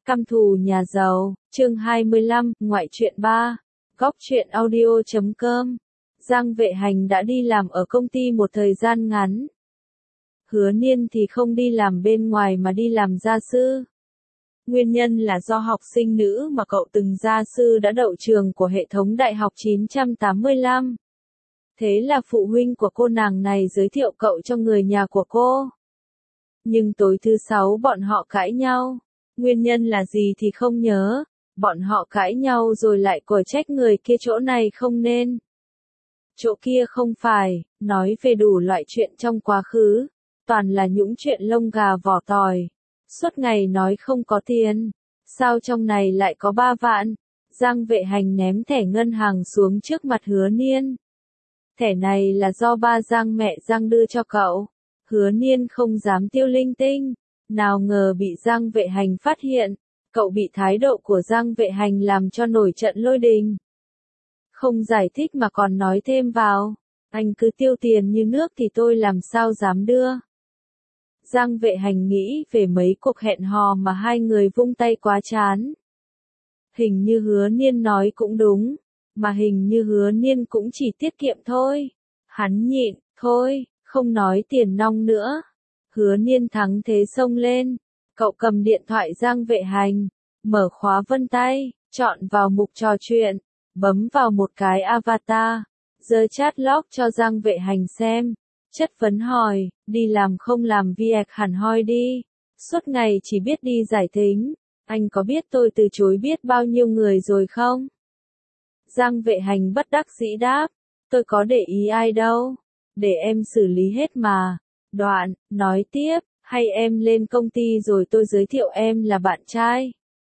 Căm thù nhà giàu, chương 25, ngoại truyện 3, góc truyện audio.com. Giang Vệ Hành đã đi làm ở công ty một thời gian ngắn. Hứa Niên thì không đi làm bên ngoài mà đi làm gia sư. Nguyên nhân là do học sinh nữ mà cậu từng gia sư đã đậu trường của hệ thống đại học 985. Thế là phụ huynh của cô nàng này giới thiệu cậu cho người nhà của cô. Nhưng tối thứ sáu bọn họ cãi nhau. Nguyên nhân là gì thì không nhớ. Bọn họ cãi nhau rồi lại cổi trách người kia chỗ này không nên. Chỗ kia không phải, nói về đủ loại chuyện trong quá khứ. Toàn là những chuyện lông gà vỏ tỏi. Suốt ngày nói không có tiền. Sao trong này lại có 3 vạn? Giang Vệ Hành ném thẻ ngân hàng xuống trước mặt Hứa Niên. Thẻ này là do ba Giang mẹ Giang đưa cho cậu. Hứa Niên không dám tiêu linh tinh. Nào ngờ bị Giang Vệ Hành phát hiện. Cậu bị thái độ của Giang Vệ Hành làm cho nổi trận lôi đình. Không giải thích mà còn nói thêm vào. Anh cứ tiêu tiền như nước thì tôi làm sao dám đưa. Giang Vệ Hành nghĩ về mấy cuộc hẹn hò mà hai người vung tay quá chán. Hình như Hứa Niên nói cũng đúng. Mà hình như Hứa Niên cũng chỉ tiết kiệm thôi. Hắn nhịn, thôi, không nói tiền nong nữa. Hứa Niên thắng thế xông lên. Cậu cầm điện thoại Giang Vệ Hành. Mở khóa vân tay, chọn vào mục trò chuyện. Bấm vào một cái avatar. Giơ chat log cho Giang Vệ Hành xem. Chất vấn hỏi, đi làm không làm việc hẳn hoi đi. Suốt ngày chỉ biết đi giải thính. Anh có biết tôi từ chối biết bao nhiêu người rồi không? Giang Vệ Hành bất đắc dĩ đáp. Tôi có để ý ai đâu. Để em xử lý hết mà. Đoạn, nói tiếp, hay em lên công ty rồi tôi giới thiệu em là bạn trai.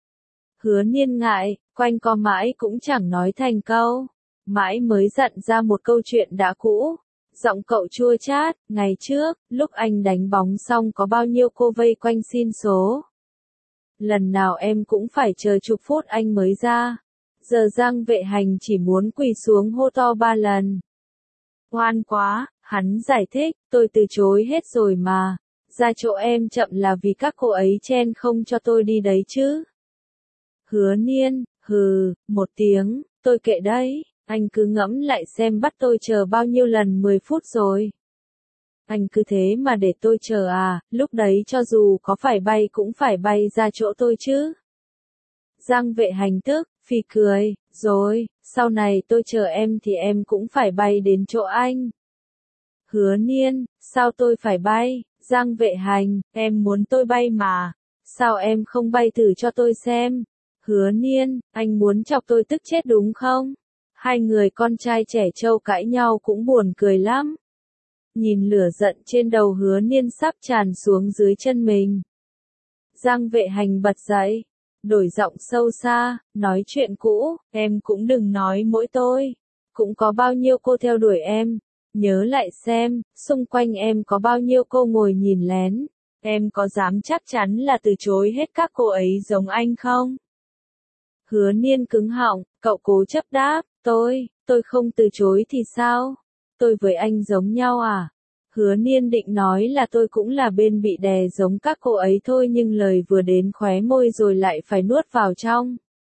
Hứa Niên ngại, quanh co mãi cũng chẳng nói thành câu. Mãi mới dặn ra một câu chuyện đã cũ. Giọng cậu chua chát, ngày trước, lúc anh đánh bóng xong có bao nhiêu cô vây quanh xin số. Lần nào em cũng phải chờ chục phút anh mới ra. Giờ Giang Vệ Hành chỉ muốn quỳ xuống hô to 3 lần. Oan quá, hắn giải thích, tôi từ chối hết rồi mà. Ra chỗ em chậm là vì các cô ấy chen không cho tôi đi đấy chứ. Hứa Niên, hừ, một tiếng, tôi kệ đấy. Anh cứ ngẫm lại xem bắt tôi chờ bao nhiêu lần 10 phút rồi. Anh cứ thế mà để tôi chờ à, lúc đấy cho dù có phải bay cũng phải bay ra chỗ tôi chứ. Giang Vệ Hành tức, phì cười, rồi, sau này tôi chờ em thì em cũng phải bay đến chỗ anh. Hứa Niên, sao tôi phải bay? Giang Vệ Hành, em muốn tôi bay mà. Sao em không bay thử cho tôi xem? Hứa Niên, anh muốn chọc tôi tức chết đúng không? Hai người con trai trẻ trâu cãi nhau cũng buồn cười lắm. Nhìn lửa giận trên đầu Hứa Niên sắp tràn xuống dưới chân mình. Giang Vệ Hành bật dậy, đổi giọng sâu xa, nói chuyện cũ, em cũng đừng nói mỗi tôi. Cũng có bao nhiêu cô theo đuổi em. Nhớ lại xem, xung quanh em có bao nhiêu cô ngồi nhìn lén. Em có dám chắc chắn là từ chối hết các cô ấy giống anh không? Hứa Niên cứng họng, cậu cố chấp đáp, tôi không từ chối thì sao? Tôi với anh giống nhau à? Hứa Niên định nói là tôi cũng là bên bị đè giống các cô ấy thôi nhưng lời vừa đến khóe môi rồi lại phải nuốt vào trong.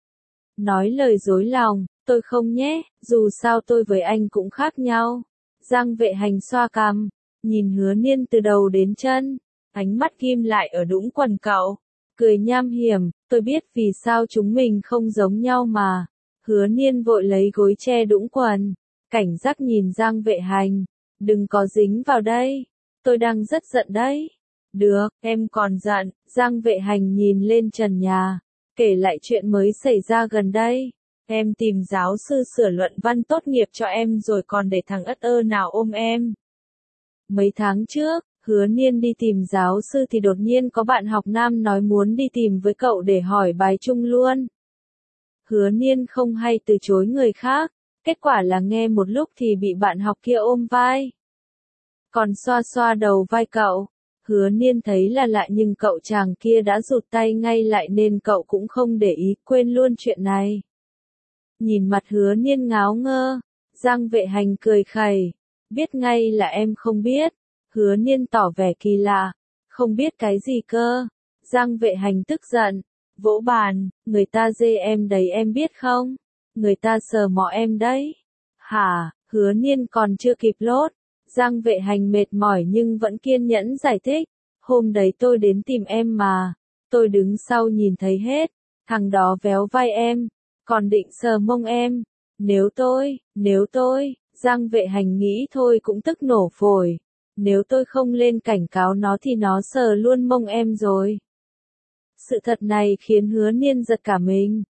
Nói lời dối lòng, tôi không nhé, dù sao tôi với anh cũng khác nhau. Giang Vệ Hành xoa cằm, nhìn Hứa Niên từ đầu đến chân, ánh mắt ghim lại ở đũng quần cậu, cười nham hiểm, tôi biết vì sao chúng mình không giống nhau mà. Hứa Niên vội lấy gối che đũng quần, cảnh giác nhìn Giang Vệ Hành, đừng có dính vào đây, tôi đang rất giận đấy. Được, em còn giận. Giang Vệ Hành nhìn lên trần nhà, kể lại chuyện mới xảy ra gần đây. Em tìm giáo sư sửa luận văn tốt nghiệp cho em rồi còn để thằng ất ơ nào ôm em. Mấy tháng trước, Hứa Niên đi tìm giáo sư thì đột nhiên có bạn học nam nói muốn đi tìm với cậu để hỏi bài chung luôn. Hứa Niên không hay từ chối người khác, kết quả là nghe một lúc thì bị bạn học kia ôm vai. Còn xoa xoa đầu vai cậu. Hứa Niên thấy là lạ nhưng cậu chàng kia đã rụt tay ngay lại nên cậu cũng không để ý, quên luôn chuyện này. Nhìn mặt Hứa Niên ngáo ngơ, Giang Vệ Hành cười khẩy, biết ngay là em không biết. Hứa Niên tỏ vẻ kỳ lạ, không biết cái gì cơ. Giang Vệ Hành tức giận, Vỗ bàn, người ta dê em đấy em biết không? Người ta sờ mọ em đấy. Hả, Hứa Niên còn chưa kịp lốt. Giang Vệ Hành mệt mỏi nhưng vẫn kiên nhẫn giải thích. Hôm đấy tôi đến tìm em mà. Tôi đứng sau nhìn thấy hết. Thằng đó véo vai em. Còn định sờ mông em. Nếu tôi, Giang Vệ Hành nghĩ thôi cũng tức nổ phổi. Nếu tôi không lên cảnh cáo nó thì nó sờ luôn mông em rồi. Sự thật này khiến Hứa Niên giật cả mình.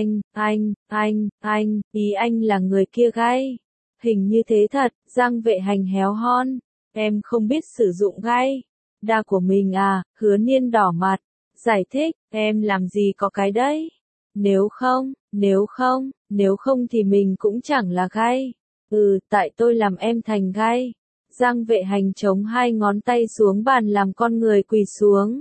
Ý anh là người kia gay. Hình như thế thật, Giang Vệ Hành héo hon. Em không biết sử dụng gay. Đa của mình à, Hứa Niên đỏ mặt. Giải thích, em làm gì có cái đấy. Nếu không thì mình cũng chẳng là gay. Tại tôi làm em thành gay. Giang Vệ Hành chống hai ngón tay xuống bàn làm con người quỳ xuống.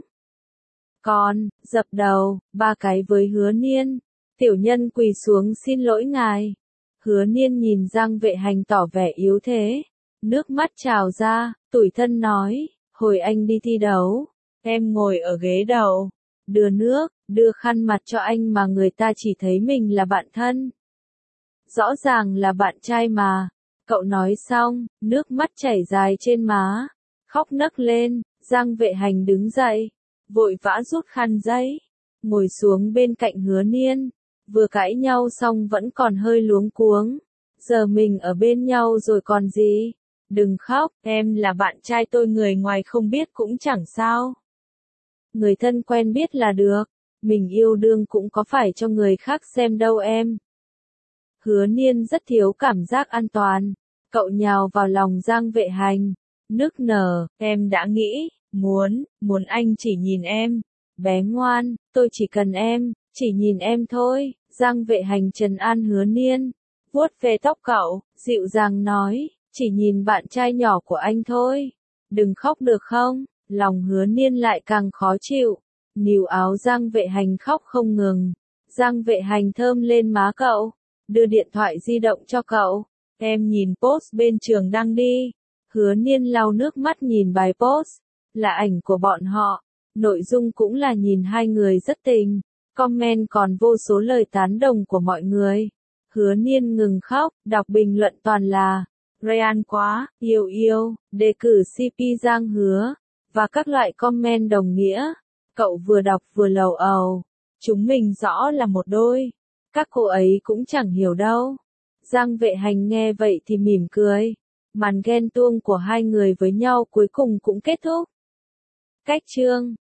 Dập đầu, 3 cái với Hứa Niên. Tiểu nhân quỳ xuống xin lỗi ngài. Hứa Niên nhìn Giang Vệ Hành tỏ vẻ yếu thế. Nước mắt trào ra, tủi thân nói, hồi anh đi thi đấu, em ngồi ở ghế đầu, đưa nước, đưa khăn mặt cho anh mà người ta chỉ thấy mình là bạn thân. Rõ ràng là bạn trai mà. Cậu nói xong, nước mắt chảy dài trên má. Khóc nấc lên, Giang Vệ Hành đứng dậy, vội vã rút khăn giấy, ngồi xuống bên cạnh Hứa Niên. Vừa cãi nhau xong vẫn còn hơi luống cuống. Giờ mình ở bên nhau rồi còn gì? Đừng khóc, em là bạn trai tôi, người ngoài không biết cũng chẳng sao. Người thân quen biết là được. Mình yêu đương cũng có phải cho người khác xem đâu em. Hứa Niên rất thiếu cảm giác an toàn. Cậu nhào vào lòng Giang Vệ Hành. Nức nở, em đã nghĩ, muốn anh chỉ nhìn em. Bé ngoan, tôi chỉ cần em, chỉ nhìn em thôi. Giang Vệ Hành trấn an Hứa Niên. Vuốt về tóc cậu, dịu dàng nói, chỉ nhìn bạn trai nhỏ của anh thôi. Đừng khóc được không? Lòng Hứa Niên lại càng khó chịu. Níu áo Giang Vệ Hành khóc không ngừng. Giang Vệ Hành thơm lên má cậu. Đưa điện thoại di động cho cậu. Em nhìn post bên trường đăng đi. Hứa Niên lau nước mắt nhìn bài post. Là ảnh của bọn họ. Nội dung cũng là nhìn hai người rất tình. Comment còn vô số lời tán đồng của mọi người. Hứa Niên ngừng khóc, đọc bình luận toàn là Ryan quá, yêu, đề cử CP Giang Hứa, và các loại comment đồng nghĩa. Cậu vừa đọc vừa lầu ầu. Chúng mình rõ là một đôi. Các cô ấy cũng chẳng hiểu đâu. Giang Vệ Hành nghe vậy thì mỉm cười. Màn ghen tuông của hai người với nhau cuối cùng cũng kết thúc. Cách chương